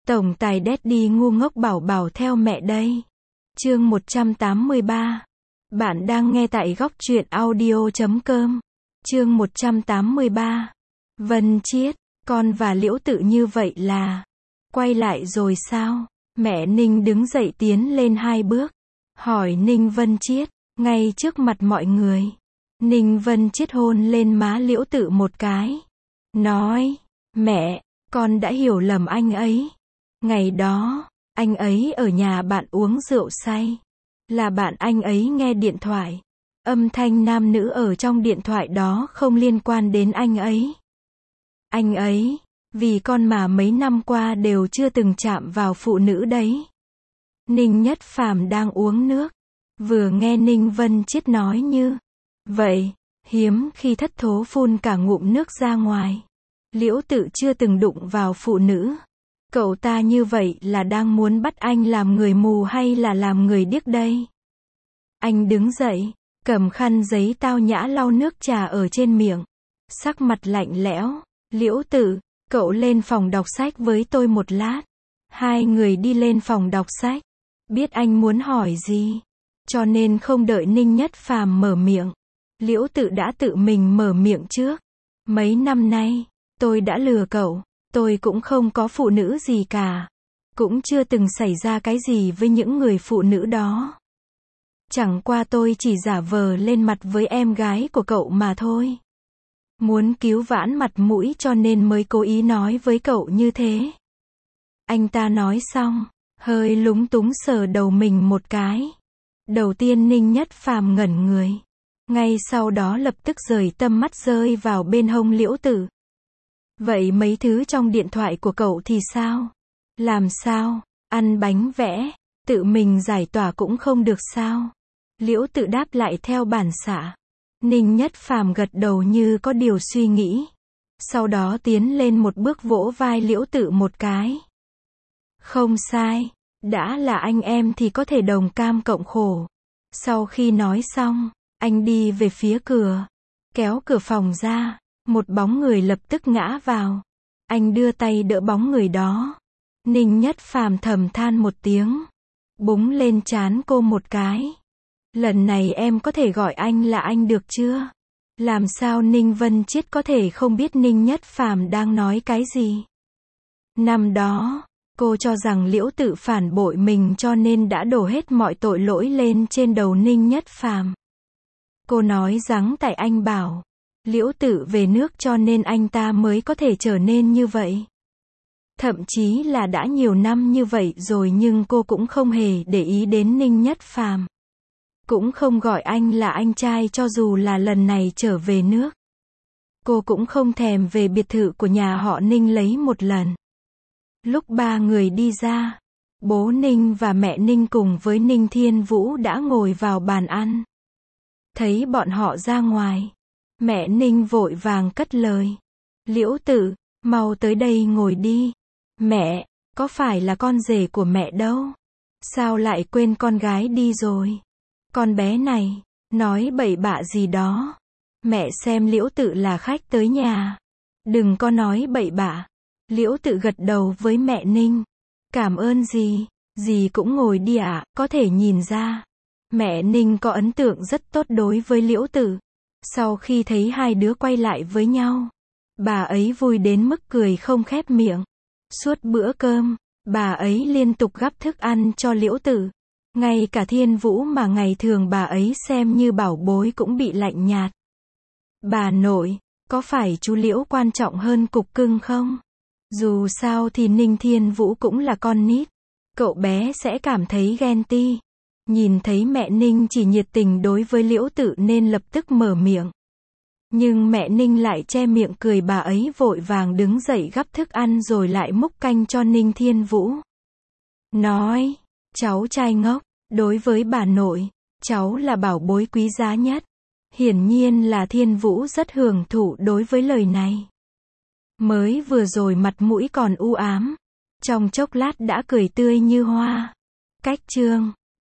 Tổng tài Daddy ngu ngốc bảo bảo theo mẹ đây. Chương 183. Bạn đang nghe tại góc truyện audio.com. Chương 183. Vân Chiết, con và Liễu Tự như vậy là quay lại rồi sao? Mẹ Ninh đứng dậy tiến lên 2 bước, hỏi Ninh Vân Chiết, ngay trước mặt mọi người. Ninh Vân Chiết hôn lên má Liễu Tự một cái, nói, mẹ, con đã hiểu lầm anh ấy. Ngày đó, anh ấy ở nhà bạn uống rượu say. Là bạn anh ấy nghe điện thoại. Âm thanh nam nữ ở trong điện thoại đó không liên quan đến anh ấy. Anh ấy, vì con mà mấy năm qua đều chưa từng chạm vào phụ nữ đấy. Ninh Nhất Phàm đang uống nước. Vừa nghe Ninh Vân Chiết nói như vậy, hiếm khi thất thố phun cả ngụm nước ra ngoài. Liễu Tự chưa từng đụng vào phụ nữ. Cậu ta như vậy là đang muốn bắt anh làm người mù hay là làm người điếc đây? Anh đứng dậy, cầm khăn giấy tao nhã lau nước trà ở trên miệng. Sắc mặt lạnh lẽo. Liễu Tự, cậu lên phòng đọc sách với tôi một lát. Hai người đi lên phòng đọc sách. Biết anh muốn hỏi gì, cho nên không đợi Ninh Nhất Phàm mở miệng. Liễu Tự đã tự mình mở miệng trước. Mấy năm nay, tôi đã lừa cậu. Tôi cũng không có phụ nữ gì cả. Cũng chưa từng xảy ra cái gì với những người phụ nữ đó. Chẳng qua tôi chỉ giả vờ lên mặt với em gái của cậu mà thôi. Muốn cứu vãn mặt mũi cho nên mới cố ý nói với cậu như thế. Anh ta nói xong, hơi lúng túng sờ đầu mình một cái. Đầu tiên Ninh Nhất Phàm ngẩn người. Ngay sau đó lập tức rời tầm mắt rơi vào bên hông Liễu Tự. Vậy mấy thứ trong điện thoại của cậu thì sao? Làm sao? Ăn bánh vẽ, tự mình giải tỏa cũng không được sao? Liễu Tự đáp lại theo bản xạ. Ninh Nhất Phàm gật đầu như có điều suy nghĩ. Sau đó tiến lên một bước vỗ vai Liễu Tự một cái. Không sai, đã là anh em thì có thể đồng cam cộng khổ. Sau khi nói xong, anh đi về phía cửa, kéo cửa phòng ra. Một bóng người lập tức ngã vào. Anh đưa tay đỡ bóng người đó. Ninh Nhất Phàm thầm than một tiếng, búng lên trán cô một cái. Lần này em có thể gọi anh là anh được chưa? Làm sao Ninh Vân Chiết có thể không biết Ninh Nhất Phàm đang nói cái gì? Năm đó, cô cho rằng Liễu Tự phản bội mình cho nên đã đổ hết mọi tội lỗi lên trên đầu Ninh Nhất Phàm. Cô nói rằng tại anh bảo Liễu Tự về nước cho nên anh ta mới có thể trở nên như vậy. Thậm chí là đã nhiều năm như vậy rồi nhưng cô cũng không hề để ý đến Ninh Nhất Phàm. Cũng không gọi anh là anh trai cho dù là lần này trở về nước. Cô cũng không thèm về biệt thự của nhà họ Ninh lấy một lần. Lúc ba người đi ra, bố Ninh và mẹ Ninh cùng với Ninh Thiên Vũ đã ngồi vào bàn ăn. Thấy bọn họ ra ngoài, mẹ Ninh vội vàng cất lời. Liễu Tự, mau tới đây ngồi đi. Mẹ, có phải là con rể của mẹ đâu? Sao lại quên con gái đi rồi? Con bé này, nói bậy bạ gì đó. Mẹ xem Liễu Tự là khách tới nhà. Đừng có nói bậy bạ. Liễu Tự gật đầu với mẹ Ninh. Cảm ơn dì, dì cũng ngồi đi ạ, có thể nhìn ra. Mẹ Ninh có ấn tượng rất tốt đối với Liễu Tự. Sau khi thấy hai đứa quay lại với nhau, bà ấy vui đến mức cười không khép miệng. Suốt bữa cơm, bà ấy liên tục gắp thức ăn cho Liễu Tự. Ngay cả Thiên Vũ mà ngày thường bà ấy xem như bảo bối cũng bị lạnh nhạt. Bà nội, có phải chú Liễu quan trọng hơn cục cưng không? Dù sao thì Ninh Thiên Vũ cũng là con nít. Cậu bé sẽ cảm thấy ghen ti. Nhìn thấy mẹ Ninh chỉ nhiệt tình đối với Liễu Tự nên lập tức mở miệng. Nhưng mẹ Ninh lại che miệng cười, bà ấy vội vàng đứng dậy gắp thức ăn rồi lại múc canh cho Ninh Thiên Vũ. Nói, cháu trai ngốc, đối với bà nội, cháu là bảo bối quý giá nhất. Hiển nhiên là Thiên Vũ rất hưởng thụ đối với lời này. Mới vừa rồi mặt mũi còn u ám, trong chốc lát đã cười tươi như hoa. Cách chương